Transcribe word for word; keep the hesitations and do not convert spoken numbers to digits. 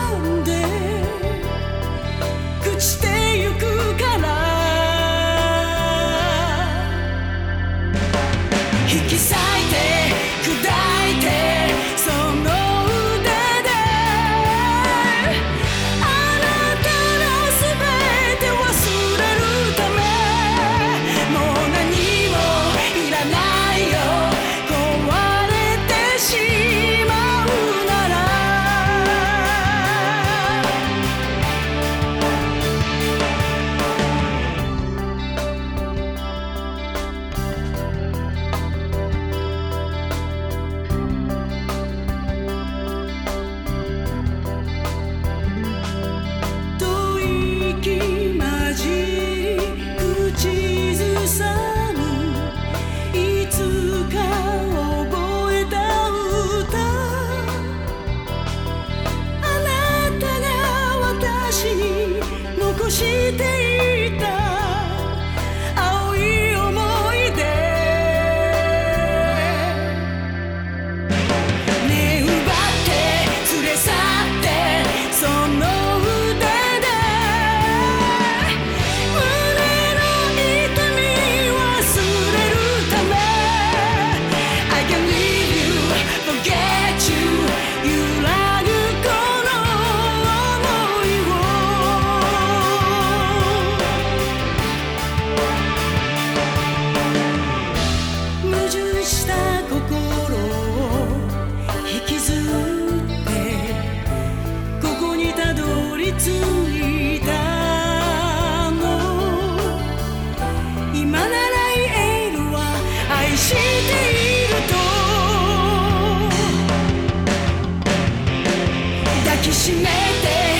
んで朽ちてゆくから引き裂いて砕いてその腕であなたのすべて忘れるためもう何もいらないよ壊れてしまうなら残していた青い思い出ねえ奪って連れ去ってその腕で胸の痛み忘れるため I can leave you, forget you 揺らぐこの想いをした心を引きずってここにたどり着いたの今なら言えるわ愛していると抱きしめて